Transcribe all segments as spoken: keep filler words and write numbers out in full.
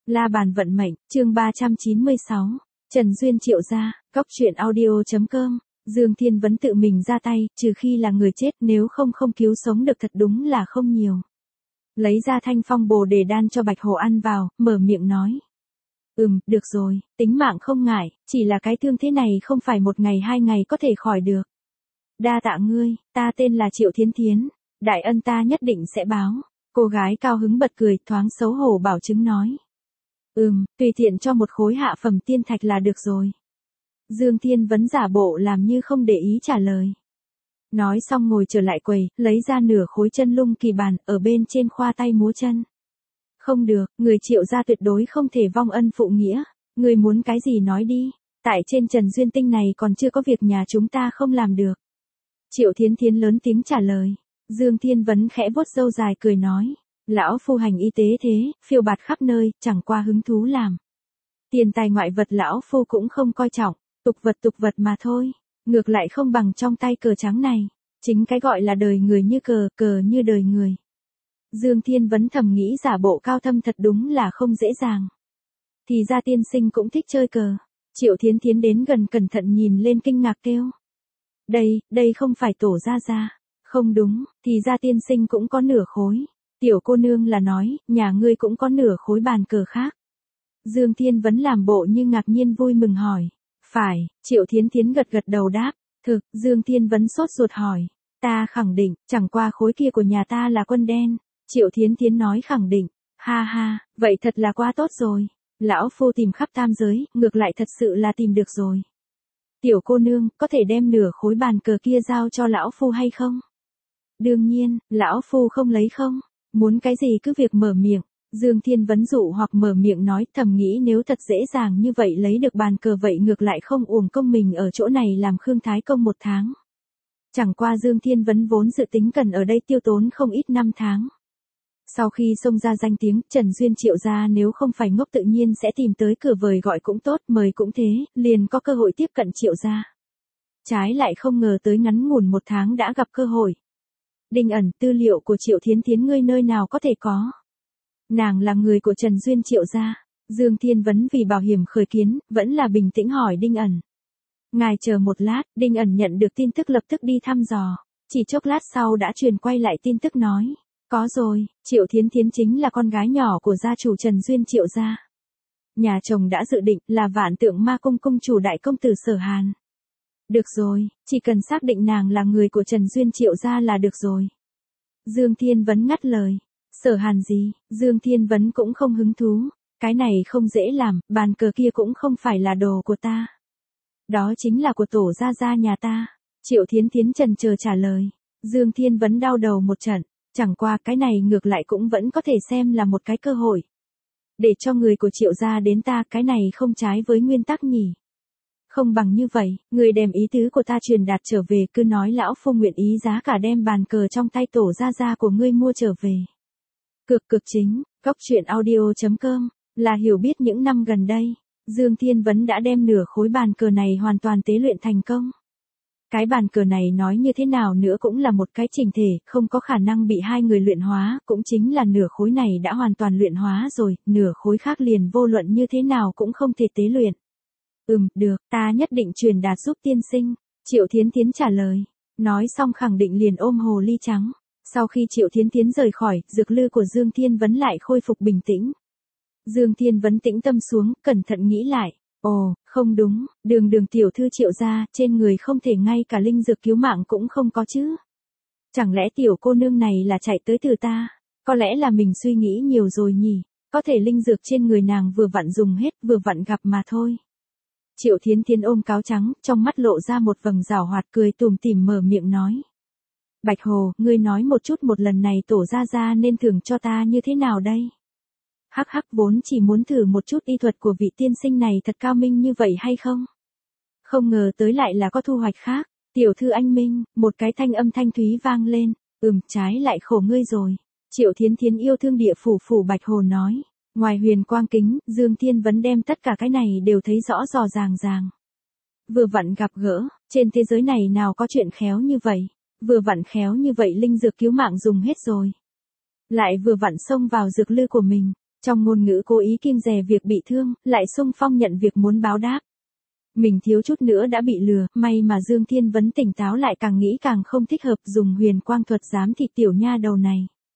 La bàn vận mệnh, chương ba trăm chín mươi sáu. Trần Duyên Triệu gia, góc truyện audio chấm com. Dương Thiên Vấn tự mình ra tay, trừ khi là người chết, nếu không không cứu sống được thật đúng là không nhiều. Lấy ra thanh phong bồ đề đan cho Bạch Hồ ăn vào, mở miệng nói. Ừm, được rồi, tính mạng không ngại, chỉ là cái thương thế này không phải một ngày hai ngày có thể khỏi được. Đa tạ ngươi, ta tên là Triệu Thiến Thiến, đại ân ta nhất định sẽ báo. Cô gái cao hứng bật cười, thoáng xấu hổ bảo chứng nói. Ừm, tùy tiện cho một khối hạ phẩm tiên thạch là được rồi. Dương Thiên Vấn giả bộ làm như không để ý trả lời. Nói xong ngồi trở lại quầy, lấy ra nửa khối chân lung kỳ bàn, ở bên trên khoa tay múa chân. Không được, người Triệu gia tuyệt đối không thể vong ân phụ nghĩa. Người muốn cái gì nói đi, tại trên Trần Duyên Tinh này còn chưa có việc nhà chúng ta không làm được. Triệu Thiến Thiến lớn tiếng trả lời. Dương Thiên Vấn khẽ vuốt râu dài cười nói. Lão phu hành y tế thế, phiêu bạt khắp nơi, chẳng qua hứng thú làm. Tiền tài ngoại vật lão phu cũng không coi trọng, tục vật tục vật mà thôi, ngược lại không bằng trong tay cờ trắng này, chính cái gọi là đời người như cờ, cờ như đời người. Dương Thiên Vấn thầm nghĩ giả bộ cao thâm thật đúng là không dễ dàng. Thì ra tiên sinh cũng thích chơi cờ. Triệu Thiến Thiến đến gần cẩn thận nhìn lên kinh ngạc kêu. Đây, đây không phải tổ gia gia. Không đúng, thì ra tiên sinh cũng có nửa khối. Tiểu cô nương là nói, nhà ngươi cũng có nửa khối bàn cờ khác. Dương Thiên Vấn làm bộ như ngạc nhiên vui mừng hỏi. Phải, Triệu Thiến Thiến gật gật đầu đáp. Thực, Dương Thiên Vấn sốt ruột hỏi. Ta khẳng định, chẳng qua khối kia của nhà ta là quân đen. Triệu Thiến Thiến nói khẳng định. Ha ha, vậy thật là quá tốt rồi. Lão phu tìm khắp tam giới, ngược lại thật sự là tìm được rồi. Tiểu cô nương, có thể đem nửa khối bàn cờ kia giao cho lão phu hay không? Đương nhiên, lão phu không lấy không. Muốn cái gì cứ việc mở miệng. Dương Thiên Vấn dụ hoặc mở miệng nói, thầm nghĩ nếu thật dễ dàng như vậy lấy được bàn cờ vậy ngược lại không uổng công mình ở chỗ này làm Khương Thái Công một tháng. Chẳng qua Dương Thiên Vấn vốn dự tính cần ở đây tiêu tốn không ít năm tháng. Sau khi xông ra danh tiếng, Trần Duyên Triệu gia nếu không phải ngốc tự nhiên sẽ tìm tới cửa vời gọi cũng tốt, mời cũng thế, liền có cơ hội tiếp cận Triệu gia. Trái lại không ngờ tới ngắn ngủn một tháng đã gặp cơ hội. Đinh ẩn, tư liệu của Triệu Thiến Thiến ngươi nơi nào có thể có? Nàng là người của Trần Duyên Triệu gia. Dương Thiên Vấn vì bảo hiểm khởi kiến, vẫn là bình tĩnh hỏi Đinh ẩn. Ngài chờ một lát, Đinh ẩn nhận được tin tức lập tức đi thăm dò. Chỉ chốc lát sau đã truyền quay lại tin tức nói. Có rồi, Triệu Thiến Thiến chính là con gái nhỏ của gia chủ Trần Duyên Triệu gia. Nhà chồng đã dự định là Vạn Tượng Ma Cung cung chủ đại công tử Sở Hàn. Được rồi, chỉ cần xác định nàng là người của Trần Duyên Triệu gia là được rồi. Dương Thiên Vấn ngắt lời. Sở Hàn gì, Dương Thiên Vấn cũng không hứng thú. Cái này không dễ làm, bàn cờ kia cũng không phải là đồ của ta. Đó chính là của tổ gia gia nhà ta. Triệu Thiến Thiến chần chờ trả lời. Dương Thiên Vấn đau đầu một trận. Chẳng qua cái này ngược lại cũng vẫn có thể xem là một cái cơ hội. Để cho người của Triệu gia đến ta, cái này không trái với nguyên tắc nhỉ. Không bằng như vậy, người đem ý tứ của ta truyền đạt trở về, cứ nói lão phu nguyện ý giá cả đem bàn cờ trong tay tổ gia gia của ngươi mua trở về. Cực cực chính, góc truyện audio chấm com, là hiểu biết những năm gần đây, Dương Thiên Vấn đã đem nửa khối bàn cờ này hoàn toàn tế luyện thành công. Cái bàn cờ này nói như thế nào nữa cũng là một cái chỉnh thể, không có khả năng bị hai người luyện hóa, cũng chính là nửa khối này đã hoàn toàn luyện hóa rồi, nửa khối khác liền vô luận như thế nào cũng không thể tế luyện. Ừm, được, ta nhất định truyền đạt giúp tiên sinh. Triệu Thiến Thiến trả lời. Nói xong khẳng định liền ôm hồ ly trắng. Sau khi Triệu Thiến Thiến rời khỏi, dược lư của Dương Thiên Vấn lại khôi phục bình tĩnh. Dương Thiên Vấn tĩnh tâm xuống, cẩn thận nghĩ lại. Ồ, không đúng, đường đường tiểu thư Triệu gia, trên người không thể ngay cả linh dược cứu mạng cũng không có chứ. Chẳng lẽ tiểu cô nương này là chạy tới từ ta? Có lẽ là mình suy nghĩ nhiều rồi nhỉ. Có thể linh dược trên người nàng vừa vặn dùng hết, vừa vặn gặp mà thôi. Triệu Thiến Thiến ôm cáo trắng, trong mắt lộ ra một vầng giảo hoạt cười tủm tỉm mở miệng nói. Bạch Hồ, ngươi nói một chút một lần này tổ gia gia nên thưởng cho ta như thế nào đây? Hắc hắc, vốn chỉ muốn thử một chút y thuật của vị tiên sinh này thật cao minh như vậy hay không? Không ngờ tới lại là có thu hoạch khác. Tiểu thư anh minh, một cái thanh âm thanh thúy vang lên. Ừm, trái lại khổ ngươi rồi. Triệu Thiến Thiến yêu thương địa phủ phủ Bạch Hồ nói. Ngoài huyền quang kính, Dương Thiên Vấn đem tất cả cái này đều thấy rõ rõ ràng ràng. Vừa vặn gặp gỡ, trên thế giới này nào có chuyện khéo như vậy. Vừa vặn khéo như vậy linh dược cứu mạng dùng hết rồi. Lại vừa vặn xông vào dược lư của mình. Trong ngôn ngữ cố ý kiêng dè việc bị thương, lại xung phong nhận việc muốn báo đáp. Mình thiếu chút nữa đã bị lừa, may mà Dương Thiên Vấn tỉnh táo lại càng nghĩ càng không thích hợp dùng huyền quang thuật giám thị tiểu nha đầu này.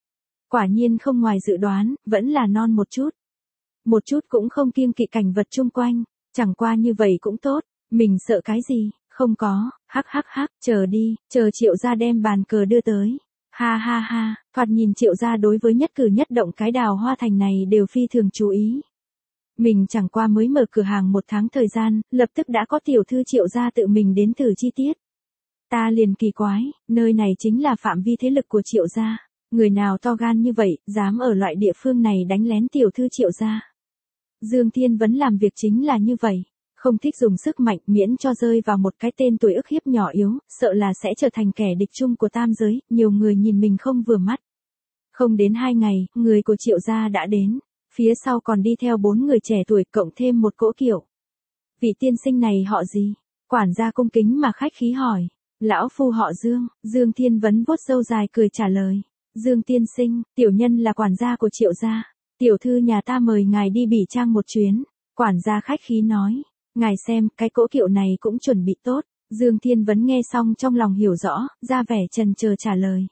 Quả nhiên không ngoài dự đoán, vẫn là non một chút. Một chút cũng không kiêng kỵ cảnh vật chung quanh, chẳng qua như vậy cũng tốt, mình sợ cái gì, không có, hắc hắc hắc, chờ đi, chờ Triệu gia đem bàn cờ đưa tới. Ha ha ha, thoạt nhìn Triệu gia đối với nhất cử nhất động cái Đào Hoa Thành này đều phi thường chú ý. Mình chẳng qua mới mở cửa hàng một tháng thời gian, lập tức đã có tiểu thư Triệu gia tự mình đến thử chi tiết. Ta liền kỳ quái, nơi này chính là phạm vi thế lực của Triệu gia, người nào to gan như vậy, dám ở loại địa phương này đánh lén tiểu thư Triệu gia. Dương Thiên Vấn làm việc chính là như vậy, không thích dùng sức mạnh miễn cho rơi vào một cái tên tuổi ức hiếp nhỏ yếu, sợ là sẽ trở thành kẻ địch chung của tam giới, nhiều người nhìn mình không vừa mắt. Không đến hai ngày, người của Triệu gia đã đến, phía sau còn đi theo bốn người trẻ tuổi cộng thêm một cỗ kiệu. Vị tiên sinh này họ gì? Quản gia cung kính mà khách khí hỏi. Lão phu họ Dương, Dương Thiên Vấn vuốt râu dài cười trả lời. Dương tiên sinh, tiểu nhân là quản gia của Triệu gia. Tiểu thư nhà ta mời ngài đi Bỉ Trang một chuyến. Quản gia khách khí nói. Ngài xem, cái cỗ kiệu này cũng chuẩn bị tốt. Dương Thiên Vấn nghe xong trong lòng hiểu rõ, ra vẻ chần chờ trả lời.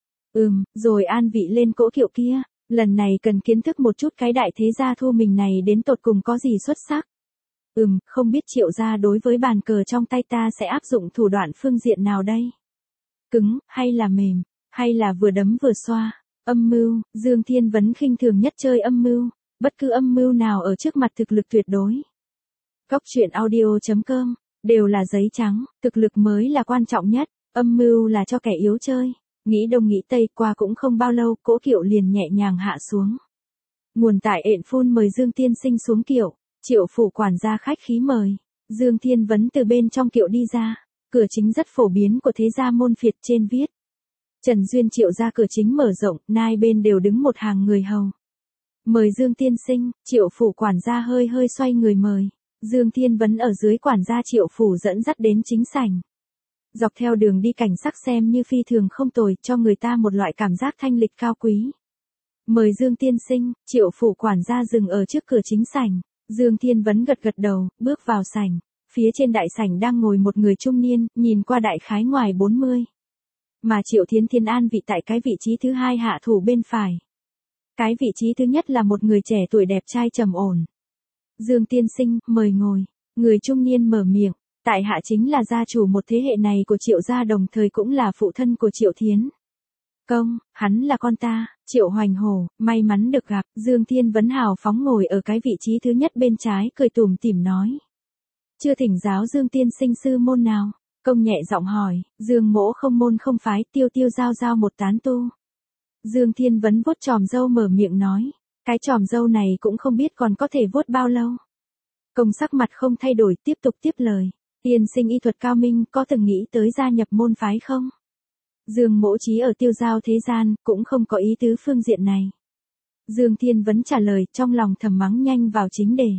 Ừm, rồi an vị lên cỗ kiệu kia. Lần này cần kiến thức một chút cái đại thế gia thu mình này đến tột cùng có gì xuất sắc. Ừm, không biết Triệu gia đối với bàn cờ trong tay ta sẽ áp dụng thủ đoạn phương diện nào đây? Cứng, hay là mềm, hay là vừa đấm vừa xoa? Âm mưu, Dương Thiên Vấn khinh thường nhất chơi âm mưu, bất cứ âm mưu nào ở trước mặt thực lực tuyệt đối. Cóc truyện audio chấm com, đều là giấy trắng, thực lực mới là quan trọng nhất, âm mưu là cho kẻ yếu chơi. Nghĩ đông nghĩ tây, qua cũng không bao lâu, cỗ kiệu liền nhẹ nhàng hạ xuống. Nguồn tại ện phun mời Dương tiên sinh xuống kiệu, Triệu phủ quản gia khách khí mời. Dương Thiên Vấn từ bên trong kiệu đi ra, cửa chính rất phổ biến của thế gia môn phiệt trên viết. Trần Duyên Triệu gia cửa chính mở rộng, hai bên đều đứng một hàng người hầu. Mời Dương tiên sinh, Triệu phủ quản gia hơi hơi xoay người mời. Dương Thiên Vấn ở dưới quản gia Triệu phủ dẫn dắt đến chính sảnh. Dọc theo đường đi cảnh sắc xem như phi thường không tồi, cho người ta một loại cảm giác thanh lịch cao quý. Mời Dương tiên sinh, Triệu phủ quản gia dừng ở trước cửa chính sảnh. Dương Thiên Vấn gật gật đầu, bước vào sảnh. Phía trên đại sảnh đang ngồi một người trung niên, nhìn qua đại khái ngoài bốn mươi. Mà Triệu Thiến Thiên an vị tại cái vị trí thứ hai hạ thủ bên phải. Cái vị trí thứ nhất là một người trẻ tuổi đẹp trai trầm ổn. Dương tiên sinh, mời ngồi. Người trung niên mở miệng. Tại hạ chính là gia chủ một thế hệ này của Triệu gia, đồng thời cũng là phụ thân của Triệu Thiến Công, hắn là con ta, Triệu Hoành Hổ, may mắn được gặp. Dương Thiên Vấn hào phóng ngồi ở cái vị trí thứ nhất bên trái, cười tủm tỉm nói. Chưa thỉnh giáo Dương tiên sinh sư môn nào? Công nhẹ giọng hỏi. Dương mỗ không môn không phái, tiêu tiêu giao giao một tán tu. Dương Thiên Vấn vuốt chòm râu mở miệng nói. Cái chòm râu này cũng không biết còn có thể vuốt bao lâu. Công sắc mặt không thay đổi, tiếp tục tiếp lời. Tiên sinh y thuật cao minh, có từng nghĩ tới gia nhập môn phái không? Dương mỗ chí ở tiêu giao thế gian, cũng không có ý tứ phương diện này. Dương Thiên Vấn trả lời, trong lòng thầm mắng nhanh vào chính đề.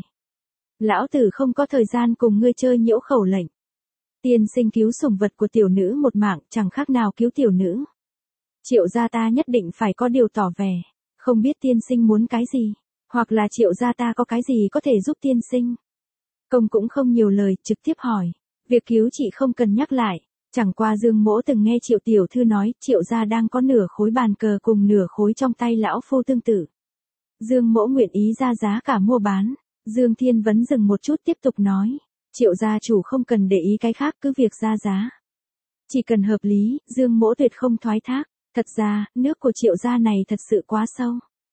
Lão tử không có thời gian cùng ngươi chơi nhiễu khẩu lệnh. Tiên sinh cứu sủng vật của tiểu nữ một mạng, chẳng khác nào cứu tiểu nữ. Triệu gia ta nhất định phải có điều tỏ vẻ. Không biết tiên sinh muốn cái gì, hoặc là Triệu gia ta có cái gì có thể giúp tiên sinh. Công cũng không nhiều lời, trực tiếp hỏi. Việc cứu chị không cần nhắc lại. Chẳng qua Dương mỗ từng nghe Triệu tiểu thư nói, Triệu gia đang có nửa khối bàn cờ cùng nửa khối trong tay lão phu tương tự. Dương mỗ nguyện ý ra giá cả mua bán. Dương Thiên Vấn dừng một chút tiếp tục nói. Triệu gia chủ không cần để ý cái khác, cứ việc ra giá. Chỉ cần hợp lý, Dương mỗ tuyệt không thoái thác. Thật ra, nước của Triệu gia này thật sự quá sâu.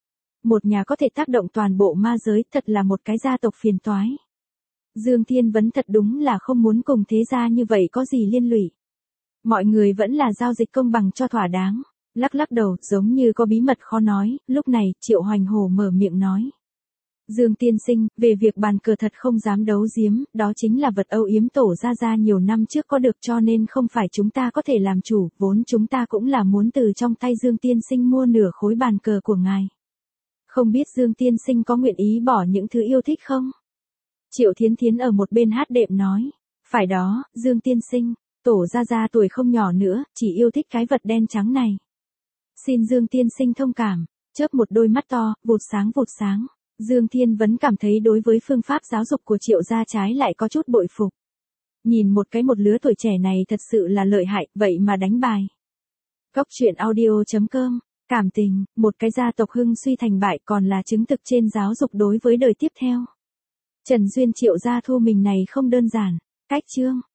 Một nhà có thể tác động toàn bộ ma giới, thật là một cái gia tộc phiền toái. Dương Thiên Vấn thật đúng là không muốn cùng thế gia như vậy có gì liên lụy. Mọi người vẫn là giao dịch công bằng cho thỏa đáng. Lắc lắc đầu, giống như có bí mật khó nói, lúc này, Triệu Hoành Hổ mở miệng nói. Dương tiên sinh, về việc bàn cờ thật không dám đấu giếm, đó chính là vật âu yếm tổ gia gia nhiều năm trước có được, cho nên không phải chúng ta có thể làm chủ, vốn chúng ta cũng là muốn từ trong tay Dương tiên sinh mua nửa khối bàn cờ của ngài. Không biết Dương tiên sinh có nguyện ý bỏ những thứ yêu thích không? Triệu Thiến Thiến ở một bên hát đệm nói. Phải đó, Dương tiên sinh, tổ gia gia tuổi không nhỏ nữa, chỉ yêu thích cái vật đen trắng này. Xin Dương tiên sinh thông cảm. Chớp một đôi mắt to, vụt sáng vụt sáng. Dương Thiên Vấn cảm thấy đối với phương pháp giáo dục của Triệu gia trái lại có chút bội phục. Nhìn một cái một lứa tuổi trẻ này thật sự là lợi hại, vậy mà đánh bài. Cốc truyện audio chấm com, cảm tình, một cái gia tộc hưng suy thành bại còn là chứng thực trên giáo dục đối với đời tiếp theo. Trần Duyên Triệu gia thu mình này không đơn giản. Cách chương.